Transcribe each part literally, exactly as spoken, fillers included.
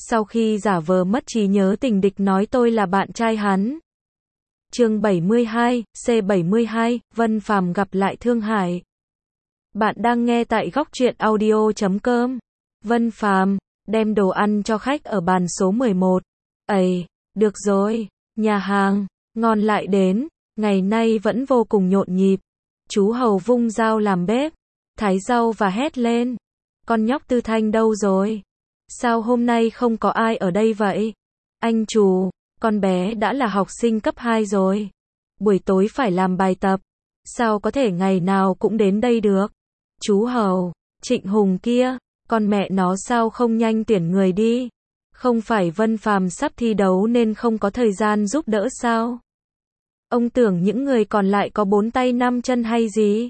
Sau khi giả vờ mất trí nhớ tình địch nói tôi là bạn trai hắn. Chương bảy mươi hai, C bảy mươi hai, Vân Phàm gặp lại Thương Hải. Bạn đang nghe tại góc truyện audio chấm com. Vân Phàm đem đồ ăn cho khách ở bàn số mười một. Ây, được rồi, nhà hàng ngon lại đến, ngày nay vẫn vô cùng nhộn nhịp. Chú hầu vung dao làm bếp, thái rau và hét lên. Con nhóc Tư Thanh đâu rồi? Sao hôm nay không có ai ở đây vậy? Anh chủ, con bé đã là học sinh cấp hai rồi. Buổi tối phải làm bài tập. Sao có thể ngày nào cũng đến đây được? Chú hầu, Trịnh Hùng kia, con mẹ nó sao không nhanh tuyển người đi? Không phải Vân Phàm sắp thi đấu nên không có thời gian giúp đỡ sao? Ông tưởng những người còn lại có bốn tay năm chân hay gì?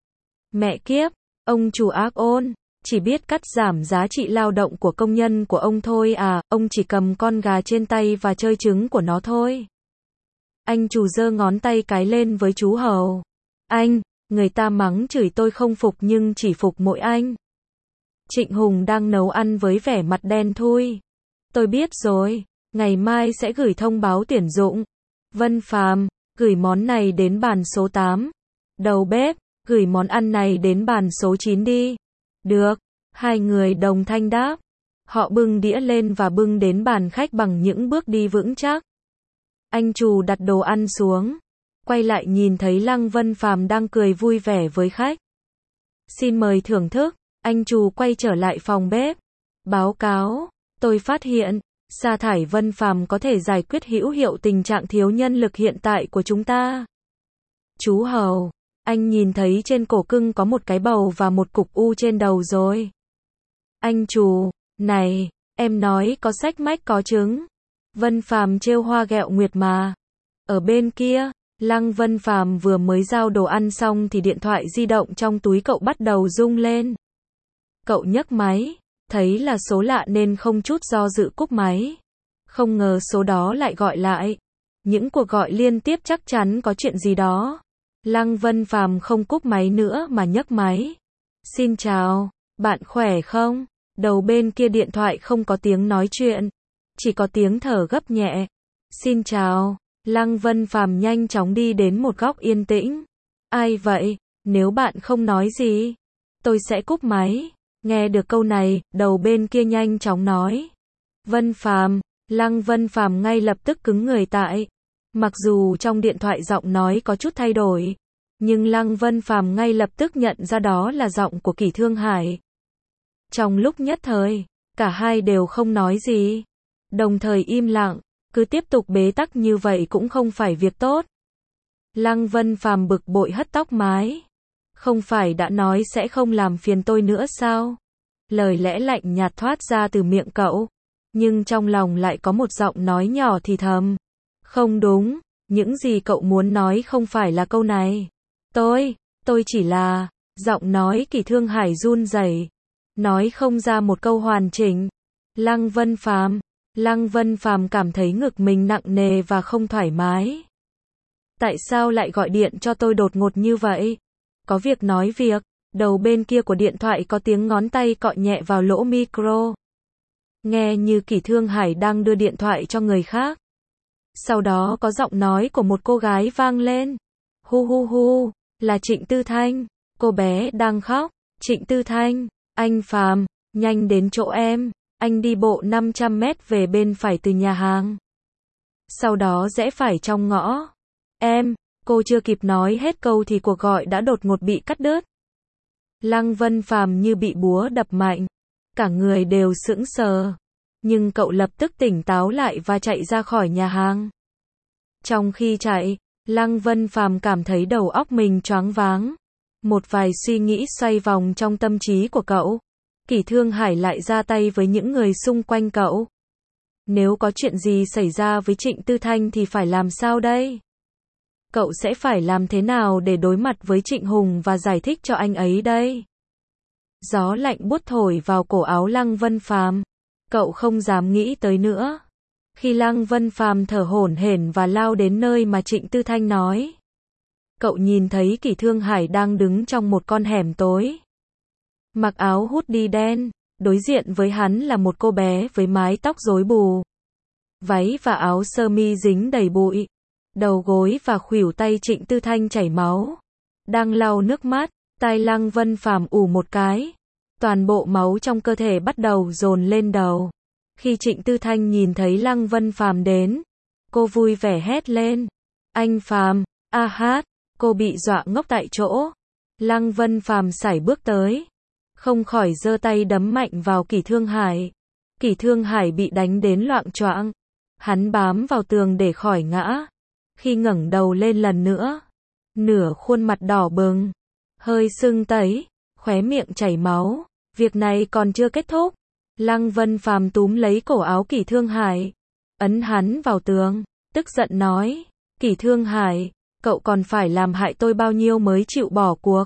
Mẹ kiếp, ông chủ ác ôn, chỉ biết cắt giảm giá trị lao động của công nhân của ông thôi à, ông chỉ cầm con gà trên tay và chơi trứng của nó thôi. Anh chủ giơ ngón tay cái lên với chú hầu. Anh, người ta mắng chửi tôi không phục nhưng chỉ phục mỗi anh. Trịnh Hùng đang nấu ăn với vẻ mặt đen thui. Tôi biết rồi, ngày mai sẽ gửi thông báo tuyển dụng. Vân Phàm, gửi món này đến bàn số tám. Đầu bếp, gửi món ăn này đến bàn số chín đi. Được, hai người đồng thanh đáp. Họ bưng đĩa lên và bưng đến bàn khách bằng những bước đi vững chắc. Anh chủ đặt đồ ăn xuống, quay lại nhìn thấy Lăng Vân Phàm đang cười vui vẻ với khách. Xin mời thưởng thức, anh chủ quay trở lại phòng bếp. Báo cáo, tôi phát hiện, sa thải Vân Phàm có thể giải quyết hữu hiệu tình trạng thiếu nhân lực hiện tại của chúng ta. Chú hầu, anh nhìn thấy trên cổ cưng có một cái bầu và một cục u trên đầu rồi. Anh chủ, này, em nói có sách mách có trứng. Vân Phàm trêu hoa ghẹo nguyệt mà. Ở bên kia, Lăng Vân Phàm vừa mới giao đồ ăn xong thì điện thoại di động trong túi cậu bắt đầu rung lên. Cậu nhấc máy, thấy là số lạ nên không chút do dự cúp máy. Không ngờ số đó lại gọi lại. Những cuộc gọi liên tiếp chắc chắn có chuyện gì đó. Lăng Vân Phàm không cúp máy nữa mà nhấc máy. Xin chào, bạn khỏe không? Đầu bên kia điện thoại không có tiếng nói chuyện, chỉ có tiếng thở gấp nhẹ. Xin chào. Lăng Vân Phàm nhanh chóng đi đến một góc yên tĩnh. Ai vậy? Nếu bạn không nói gì, tôi sẽ cúp máy. Nghe được câu này, đầu bên kia nhanh chóng nói. Vân Phàm. Lăng Vân Phàm ngay lập tức cứng người tại. Mặc dù trong điện thoại giọng nói có chút thay đổi, nhưng Lăng Vân Phàm ngay lập tức nhận ra đó là giọng của Kỷ Thương Hải. Trong lúc nhất thời, cả hai đều không nói gì, đồng thời im lặng. Cứ tiếp tục bế tắc như vậy cũng không phải việc tốt. Lăng Vân Phàm bực bội hất tóc mái. Không phải đã nói sẽ không làm phiền tôi nữa sao? Lời lẽ lạnh nhạt thoát ra từ miệng cậu, nhưng trong lòng lại có một giọng nói nhỏ thì thầm. Không đúng, những gì cậu muốn nói không phải là câu này. Tôi, tôi chỉ là, giọng nói Kỷ Thương Hải run rẩy, nói không ra một câu hoàn chỉnh. Lăng Vân Phàm, Lăng Vân Phàm cảm thấy ngực mình nặng nề và không thoải mái. Tại sao lại gọi điện cho tôi đột ngột như vậy? Có việc nói việc. Đầu bên kia của điện thoại có tiếng ngón tay cọ nhẹ vào lỗ micro. Nghe như Kỷ Thương Hải đang đưa điện thoại cho người khác. Sau đó có giọng nói của một cô gái vang lên. Hu hu hu, là Trịnh Tư Thanh. Cô bé đang khóc. Trịnh Tư Thanh, anh Phàm, nhanh đến chỗ em. Anh đi bộ năm trăm mét về bên phải từ nhà hàng. Sau đó rẽ phải trong ngõ. Em, cô chưa kịp nói hết câu thì cuộc gọi đã đột ngột bị cắt đứt. Lăng Vân Phàm như bị búa đập mạnh. Cả người đều sững sờ. Nhưng cậu lập tức tỉnh táo lại và chạy ra khỏi nhà hàng. Trong khi chạy, Lăng Vân Phàm cảm thấy đầu óc mình choáng váng. Một vài suy nghĩ xoay vòng trong tâm trí của cậu. Kỷ Thương Hải lại ra tay với những người xung quanh cậu. Nếu có chuyện gì xảy ra với Trịnh Tư Thanh thì phải làm sao đây? Cậu sẽ phải làm thế nào để đối mặt với Trịnh Hùng và giải thích cho anh ấy đây? Gió lạnh buốt thổi vào cổ áo Lăng Vân Phàm. Cậu không dám nghĩ tới nữa. Khi Lăng Vân Phàm thở hổn hển và lao đến nơi mà Trịnh Tư Thanh nói, cậu nhìn thấy Kỷ Thương Hải đang đứng trong một con hẻm tối. Mặc áo hoodie đen, Đối diện với hắn là một cô bé với mái tóc rối bù. Váy và áo sơ mi dính đầy bụi. Đầu gối và khuỷu tay Trịnh Tư Thanh chảy máu. Đang lau nước mắt, tai Lăng Vân Phàm ù một cái. Toàn bộ máu trong cơ thể bắt đầu dồn lên đầu. Khi Trịnh Tư Thanh nhìn thấy Lăng Vân Phàm đến, cô vui vẻ hét lên. Anh Phàm, a hát, cô bị dọa ngốc tại chỗ. Lăng Vân Phàm sải bước tới. Không khỏi giơ tay đấm mạnh vào Kỷ Thương Hải. Kỷ Thương Hải bị đánh đến loạng choạng. Hắn bám vào tường để khỏi ngã. Khi ngẩng đầu lên lần nữa, nửa khuôn mặt đỏ bừng, hơi sưng tấy, khóe miệng chảy máu. Việc này còn chưa kết thúc. Lăng Vân Phàm túm lấy cổ áo Kỷ Thương Hải, ấn hắn vào tường, tức giận nói, Kỷ Thương Hải, cậu còn phải làm hại tôi bao nhiêu mới chịu bỏ cuộc.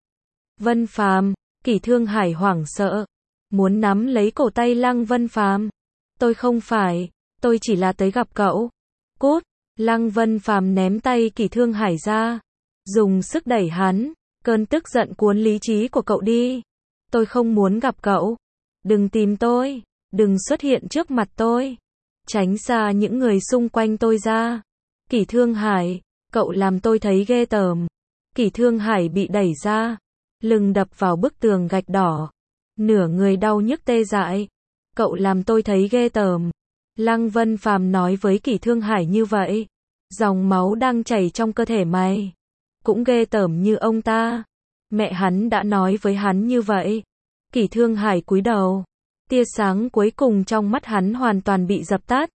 Vân Phàm, Kỷ Thương Hải hoảng sợ, muốn nắm lấy cổ tay Lăng Vân Phàm. Tôi không phải, tôi chỉ là tới gặp cậu. Cút, Lăng Vân Phàm ném tay Kỷ Thương Hải ra, dùng sức đẩy hắn, cơn tức giận cuốn lý trí của cậu đi. Tôi không muốn gặp cậu. Đừng tìm tôi, đừng xuất hiện trước mặt tôi. Tránh xa những người xung quanh tôi ra. Kỷ Thương Hải, cậu làm tôi thấy ghê tởm. Kỷ Thương Hải bị đẩy ra, lưng đập vào bức tường gạch đỏ. Nửa người đau nhức tê dại. Cậu làm tôi thấy ghê tởm. Lăng Vân Phàm nói với Kỷ Thương Hải như vậy. Dòng máu đang chảy trong cơ thể mày cũng ghê tởm như ông ta. Mẹ hắn đã nói với hắn như vậy. Kỷ Thương Hải cúi đầu. Tia sáng cuối cùng trong mắt hắn hoàn toàn bị dập tắt.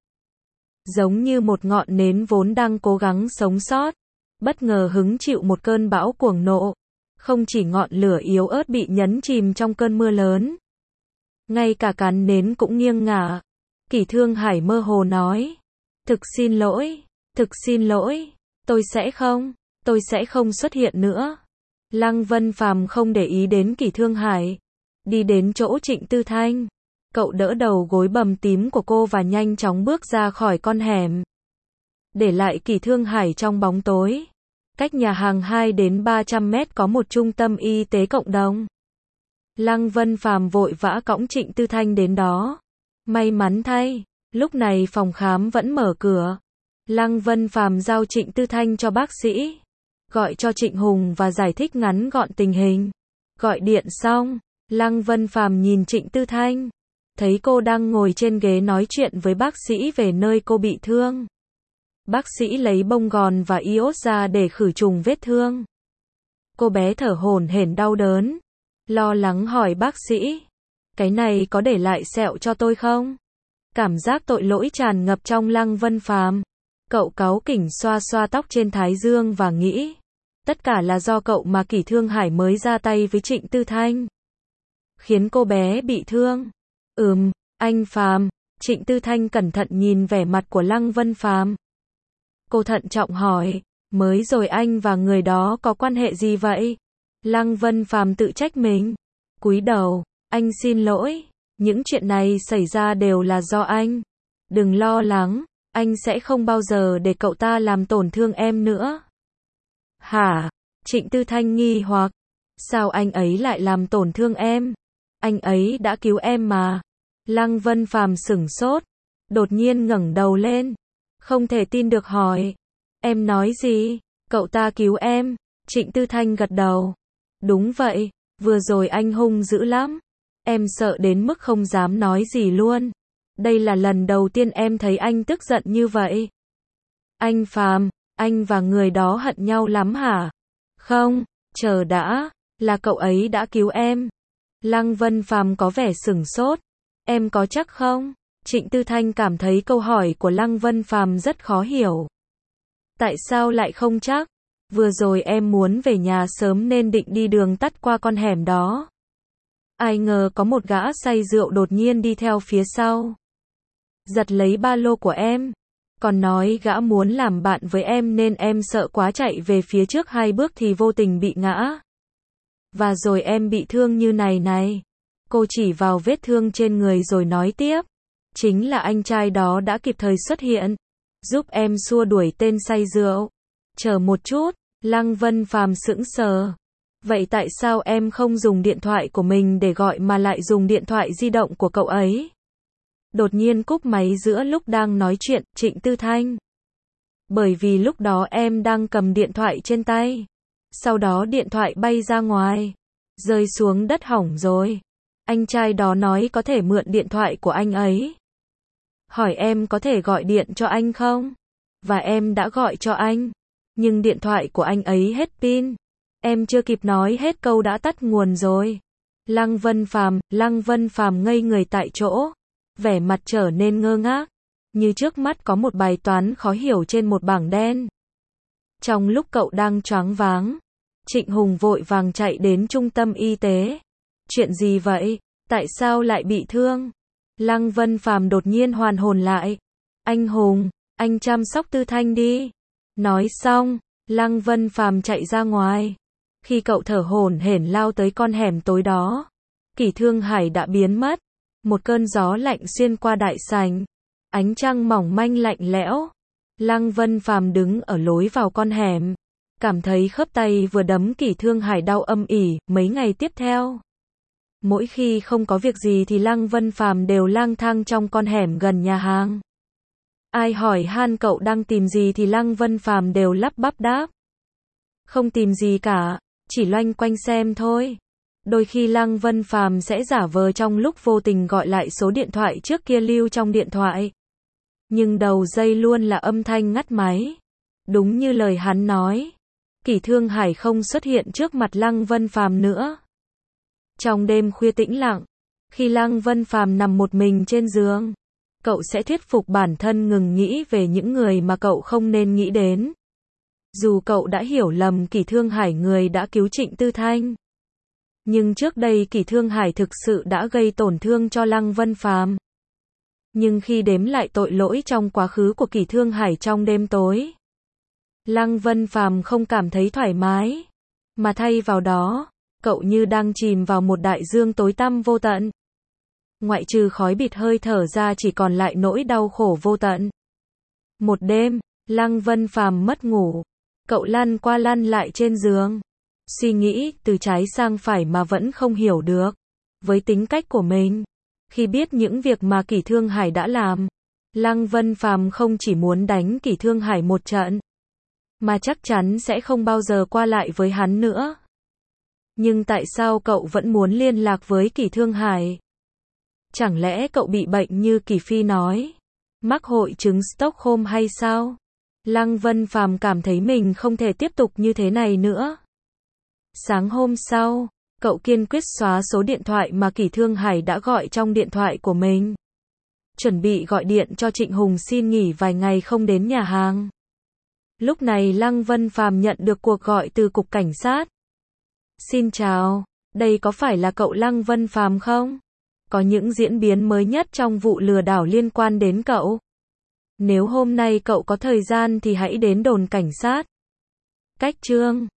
Giống như một ngọn nến vốn đang cố gắng sống sót, bất ngờ hứng chịu một cơn bão cuồng nộ. Không chỉ ngọn lửa yếu ớt bị nhấn chìm trong cơn mưa lớn, ngay cả cán nến cũng nghiêng ngả. Kỷ Thương Hải mơ hồ nói. Thực xin lỗi, thực xin lỗi, tôi sẽ không, tôi sẽ không xuất hiện nữa. Lăng Vân Phàm không để ý đến Kỷ Thương Hải. Đi đến chỗ Trịnh Tư Thanh. Cậu đỡ đầu gối bầm tím của cô và nhanh chóng bước ra khỏi con hẻm. Để lại Kỷ Thương Hải trong bóng tối. Cách nhà hàng hai đến ba trăm mét có một trung tâm y tế cộng đồng. Lăng Vân Phàm vội vã cõng Trịnh Tư Thanh đến đó. May mắn thay, lúc này phòng khám vẫn mở cửa. Lăng Vân Phàm giao Trịnh Tư Thanh cho bác sĩ. Gọi cho Trịnh Hùng và giải thích ngắn gọn tình hình. Gọi điện xong, Lăng Vân Phàm nhìn Trịnh Tư Thanh. Thấy cô đang ngồi trên ghế nói chuyện với bác sĩ về nơi cô bị thương. Bác sĩ lấy bông gòn và iốt ra để khử trùng vết thương. Cô bé thở hổn hển đau đớn. Lo lắng hỏi bác sĩ. Cái này có để lại sẹo cho tôi không? Cảm giác tội lỗi tràn ngập trong Lăng Vân Phàm. Cậu cáu kỉnh xoa xoa tóc trên thái dương và nghĩ. Tất cả là do cậu mà Kỷ Thương Hải mới ra tay với Trịnh Tư Thanh. Khiến cô bé bị thương. Ừm, anh Phàm. Trịnh Tư Thanh cẩn thận nhìn vẻ mặt của Lăng Vân Phàm. Cô thận trọng hỏi. Mới rồi anh và người đó có quan hệ gì vậy? Lăng Vân Phàm tự trách mình. Cúi đầu. Anh xin lỗi. Những chuyện này xảy ra đều là do anh. Đừng lo lắng. Anh sẽ không bao giờ để cậu ta làm tổn thương em nữa. Hả? Trịnh Tư Thanh nghi hoặc. Sao anh ấy lại làm tổn thương em? Anh ấy đã cứu em mà. Lăng Vân Phàm sửng sốt. Đột nhiên ngẩng đầu lên. Không thể tin được hỏi. Em nói gì? Cậu ta cứu em? Trịnh Tư Thanh gật đầu. Đúng vậy. Vừa rồi anh hung dữ lắm. Em sợ đến mức không dám nói gì luôn. Đây là lần đầu tiên em thấy anh tức giận như vậy. Anh Phàm, anh và người đó hận nhau lắm hả? Không, chờ đã, là cậu ấy đã cứu em. Lăng Vân Phàm có vẻ sửng sốt. Em có chắc không? Trịnh Tư Thanh cảm thấy câu hỏi của Lăng Vân Phàm rất khó hiểu. Tại sao lại không chắc? Vừa rồi em muốn về nhà sớm nên định đi đường tắt qua con hẻm đó. Ai ngờ có một gã say rượu đột nhiên đi theo phía sau. Giật lấy ba lô của em. Còn nói gã muốn làm bạn với em nên em sợ quá chạy về phía trước hai bước thì vô tình bị ngã. Và rồi em bị thương như này này. Cô chỉ vào vết thương trên người rồi nói tiếp. Chính là anh trai đó đã kịp thời xuất hiện. Giúp em xua đuổi tên say rượu. Chờ một chút. Lăng Vân Phàm sững sờ. Vậy tại sao em không dùng điện thoại của mình để gọi mà lại dùng điện thoại di động của cậu ấy? Đột nhiên cúp máy giữa lúc đang nói chuyện, Trịnh Tư Thanh. Bởi vì lúc đó em đang cầm điện thoại trên tay. Sau đó điện thoại bay ra ngoài, rơi xuống đất hỏng rồi. Anh trai đó nói có thể mượn điện thoại của anh ấy. Hỏi em có thể gọi điện cho anh không? Và em đã gọi cho anh. Nhưng điện thoại của anh ấy hết pin. Em chưa kịp nói hết câu đã tắt nguồn rồi. Lăng Vân Phàm, Lăng Vân Phàm ngây người tại chỗ. Vẻ mặt trở nên ngơ ngác. Như trước mắt có một bài toán khó hiểu trên một bảng đen. Trong lúc cậu đang choáng váng, Trịnh Hùng vội vàng chạy đến trung tâm y tế. Chuyện gì vậy? Tại sao lại bị thương? Lăng Vân Phàm đột nhiên hoàn hồn lại. Anh Hùng, anh chăm sóc Tư Thanh đi. Nói xong, Lăng Vân Phàm chạy ra ngoài. Khi cậu thở hổn hển lao tới con hẻm tối đó, Kỷ Thương Hải đã biến mất. Một cơn gió lạnh xuyên qua đại sảnh. Ánh trăng mỏng manh lạnh lẽo. Lăng Vân Phàm đứng ở lối vào con hẻm, cảm thấy khớp tay vừa đấm Kỷ Thương Hải đau âm ỉ. Mấy ngày tiếp theo, mỗi khi không có việc gì thì Lăng Vân Phàm đều lang thang trong con hẻm gần nhà hàng. Ai hỏi han cậu đang tìm gì thì Lăng Vân Phàm đều lắp bắp đáp. Không tìm gì cả, chỉ loanh quanh xem thôi. Đôi khi Lăng Vân Phàm sẽ giả vờ trong lúc vô tình gọi lại số điện thoại trước kia lưu trong điện thoại. Nhưng đầu dây luôn là âm thanh ngắt máy. Đúng như lời hắn nói, Kỷ Thương Hải không xuất hiện trước mặt Lăng Vân Phàm nữa. Trong đêm khuya tĩnh lặng, khi Lăng Vân Phàm nằm một mình trên giường, cậu sẽ thuyết phục bản thân ngừng nghĩ về những người mà cậu không nên nghĩ đến. Dù cậu đã hiểu lầm Kỷ Thương Hải người đã cứu Trịnh Tư Thanh, nhưng trước đây Kỷ Thương Hải thực sự đã gây tổn thương cho Lăng Vân Phàm. Nhưng khi đếm lại tội lỗi trong quá khứ của Kỷ Thương Hải trong đêm tối, Lăng Vân Phàm không cảm thấy thoải mái, mà thay vào đó, cậu như đang chìm vào một đại dương tối tăm vô tận. Ngoại trừ khói bịt hơi thở ra chỉ còn lại nỗi đau khổ vô tận. Một đêm, Lăng Vân Phàm mất ngủ, cậu lăn qua lăn lại trên giường, suy nghĩ từ trái sang phải mà vẫn không hiểu được. Với tính cách của mình, khi biết những việc mà Kỷ Thương Hải đã làm, Lăng Vân Phàm không chỉ muốn đánh Kỷ Thương Hải một trận, mà chắc chắn sẽ không bao giờ qua lại với hắn nữa. Nhưng tại sao cậu vẫn muốn liên lạc với Kỷ Thương Hải? Chẳng lẽ cậu bị bệnh như Kỷ Phi nói, mắc hội chứng Stockholm hay sao? Lăng Vân Phàm cảm thấy mình không thể tiếp tục như thế này nữa. Sáng hôm sau, cậu kiên quyết xóa số điện thoại mà Kỷ Thương Hải đã gọi trong điện thoại của mình. Chuẩn bị gọi điện cho Trịnh Hùng xin nghỉ vài ngày không đến nhà hàng. Lúc này Lăng Vân Phàm nhận được cuộc gọi từ cục cảnh sát. Xin chào, đây có phải là cậu Lăng Vân Phàm không? Có những diễn biến mới nhất trong vụ lừa đảo liên quan đến cậu. Nếu hôm nay cậu có thời gian thì hãy đến đồn cảnh sát. Cách chương